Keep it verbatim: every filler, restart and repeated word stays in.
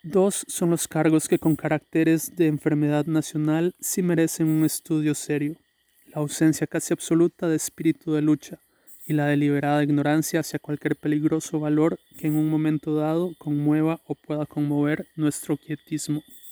Dos son los cargos que con caracteres de enfermedad nacional sí merecen un estudio serio: la ausencia casi absoluta de espíritu de lucha y la deliberada ignorancia hacia cualquier peligroso valor que en un momento dado conmueva o pueda conmover nuestro quietismo.